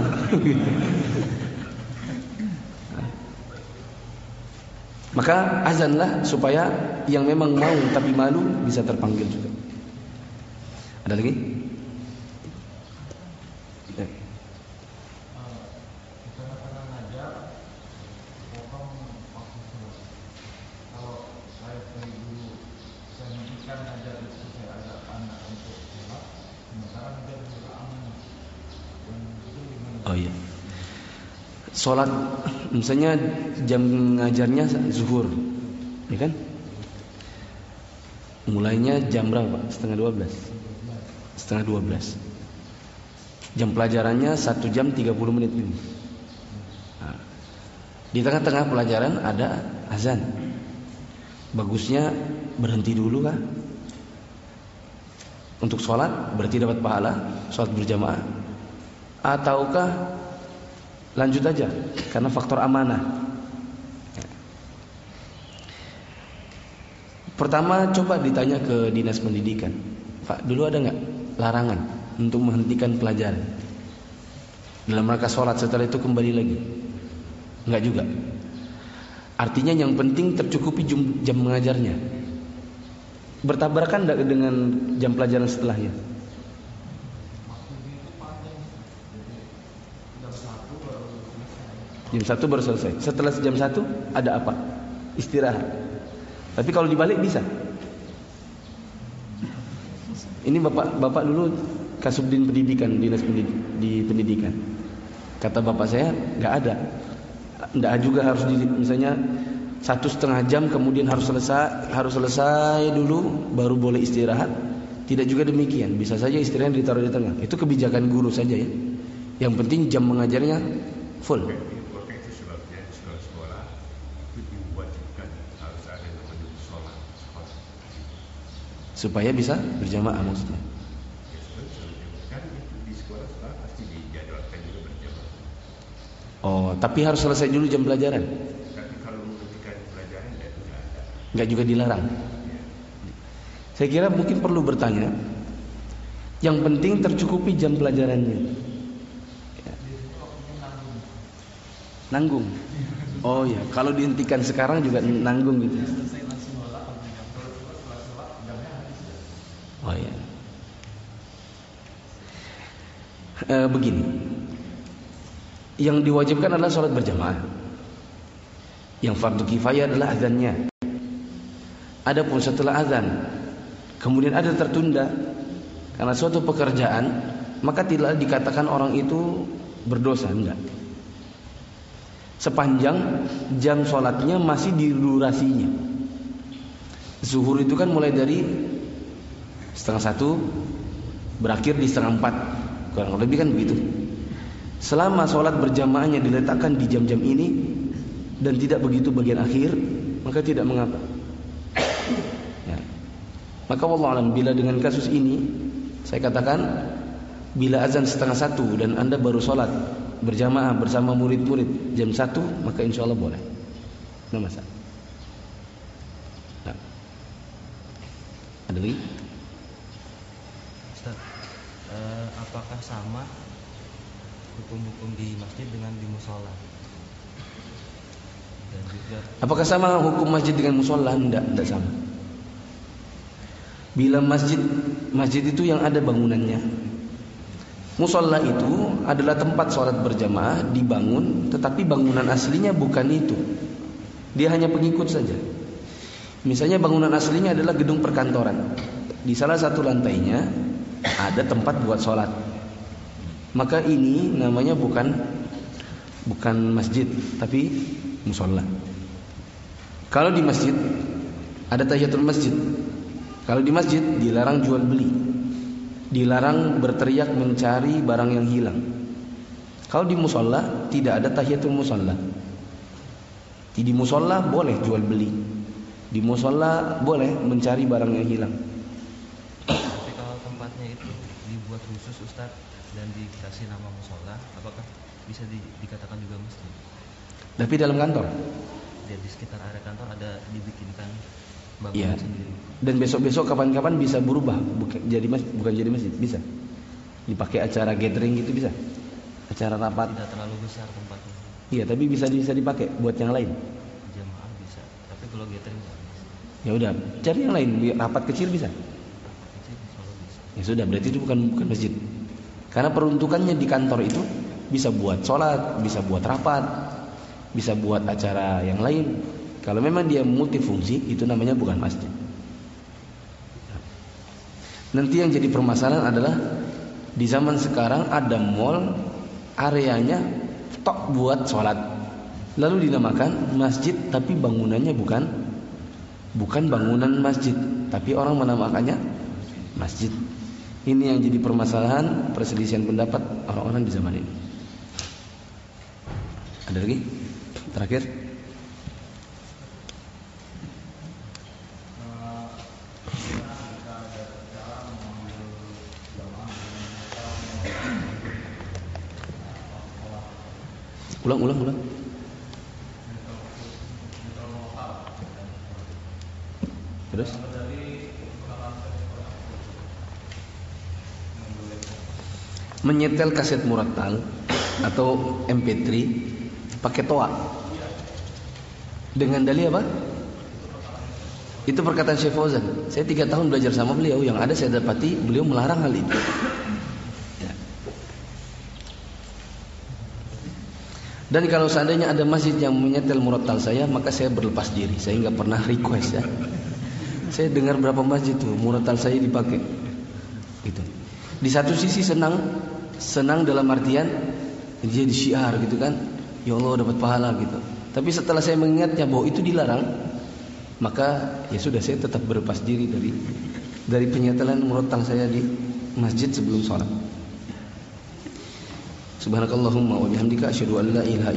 Maka azanlah supaya yang memang mau tapi malu bisa terpanggil juga. Ada lagi? Oh iya. Sholat misalnya jam ngajarnya zuhur, ya kan? Mulainya jam berapa? Setengah dua belas. Setengah dua belas. Jam pelajarannya satu jam tiga puluh menit ini. Nah, di tengah-tengah pelajaran ada azan. Bagusnya berhenti dulu kah? Untuk sholat berarti dapat pahala sholat berjamaah, ataukah lanjut aja karena faktor amanah? Pertama coba ditanya ke dinas pendidikan, Pak, dulu ada nggak larangan untuk menghentikan pelajaran dalam rangka sholat, setelah itu kembali lagi? Nggak juga. Artinya yang penting tercukupi jam, jam mengajarnya. Bertabrakan enggak dengan jam pelajaran setelahnya? Jam satu baru selesai. Setelah jam satu ada apa? Istirahat. Tapi kalau dibalik bisa. Ini bapak bapak dulu Kasubdin Pendidikan, dinas pendidik, di pendidikan. Kata bapak saya nggak ada. Nggak juga harus di, misalnya satu setengah jam kemudian harus selesai harus selesai dulu baru boleh istirahat. Tidak juga demikian, bisa saja istirahat ditaruh di tengah. Itu kebijakan guru saja ya. Yang penting jam mengajarnya full. Maka itu sebabnya di sekolah-sekolah itu diwajibkan harus ada yang namanya sholat sekolah supaya bisa berjamaah maksudnya. Ya, kan itu di sekolah-sekolah pasti dijadwalkan juga berjamaah. Oh, tapi harus selesai dulu jam pelajaran. Enggak juga dilarang. Saya kira mungkin perlu bertanya. Yang penting tercukupi jam pelajarannya. Ya. Nanggung. Oh ya, kalau dihentikan sekarang juga nanggung gitu. Oh ya. E, begini. Yang diwajibkan adalah sholat berjamaah. Yang fardu kifayah adalah azannya. Adapun setelah azan kemudian ada tertunda karena suatu pekerjaan, maka tidak dikatakan orang itu berdosa, enggak. Sepanjang jam sholatnya masih di durasinya. Zuhur itu kan mulai dari setengah satu berakhir di setengah empat, kurang lebih kan begitu. Selama sholat berjamaahnya diletakkan di jam-jam ini dan tidak begitu bagian akhir, maka tidak mengapa. Ya. Maka wallahu alam, bila dengan kasus ini saya katakan, bila azan setengah satu dan anda baru sholat berjamaah bersama murid-murid jam satu, maka insya Allah boleh. Nah, masa. Nah. Ada lagi? Ustaz, eh, apakah sama hukum-hukum di masjid dengan di musola? Dan juga apakah sama hukum masjid dengan musola? Tidak, tidak sama. Bila masjid masjid itu yang ada bangunannya. Musola itu adalah tempat sholat berjamaah dibangun, tetapi bangunan aslinya bukan itu. Dia hanya pengikut saja. Misalnya bangunan aslinya adalah gedung perkantoran. Di salah satu lantainya ada tempat buat sholat. Maka ini namanya bukan bukan masjid, tapi musola. Kalau di masjid ada tahiyatul masjid. Kalau di masjid dilarang jual beli, dilarang berteriak mencari barang yang hilang. Kalau di musola tidak ada tahiyatul musola. Di musola boleh jual beli, di musola boleh mencari barang yang hilang. tapi kalau tempatnya itu dibuat khusus Ustaz dan dikasih nama musola, apakah bisa di, dikatakan juga masjid? Tapi dalam kantor. Di, di sekitar area kantor ada dibikinkan bangunan Iya. sendiri. Dan besok-besok kapan-kapan bisa berubah, bukan jadi masjid, bukan jadi masjid, bisa. Dipakai acara gathering gitu bisa. Acara rapat. Tidak terlalu besar tempatnya. Iya, tapi bisa bisa dipakai buat yang lain. Jamaah bisa, tapi kalau gathering nggak bisa. Ya udah, cari yang lain, rapat kecil bisa. Kecil insya Allah bisa. Ya sudah, berarti itu bukan bukan masjid. Karena peruntukannya di kantor itu bisa buat sholat, bisa buat rapat, bisa buat acara yang lain. Kalau memang dia multifungsi, itu namanya bukan masjid. Nanti yang jadi permasalahan adalah di zaman sekarang ada mall areanya tok buat sholat, lalu dinamakan masjid, tapi bangunannya bukan bukan bangunan masjid, tapi orang menamakannya masjid. Ini yang jadi permasalahan, perselisihan pendapat orang-orang di zaman ini. Ada lagi? Terakhir. Ulang, ulang, ulang. Terus? Menyetel kaset murattal atau M P tiga pakai toa. Dengan dalih apa? Itu perkataan Syekh Fauzan. Saya tiga tahun belajar sama beliau, yang ada saya dapati beliau melarang hal itu. Ya. Dan kalau seandainya ada masjid yang menyetel murattal saya, maka saya berlepas diri. Saya nggak pernah request ya. Saya dengar berapa masjid tuh murattal saya dipakai. Gitu. Di satu sisi senang, senang dalam artian jadi syiar gitu kan, ya Allah dapat pahala gitu. Tapi setelah saya mengingatnya bahwa itu dilarang, maka ya sudah, saya tetap berlepas diri dari dari penyetelan murattal saya di masjid sebelum sholat. Subhanakallahumma wa bihamdika asyhadu an la ilaha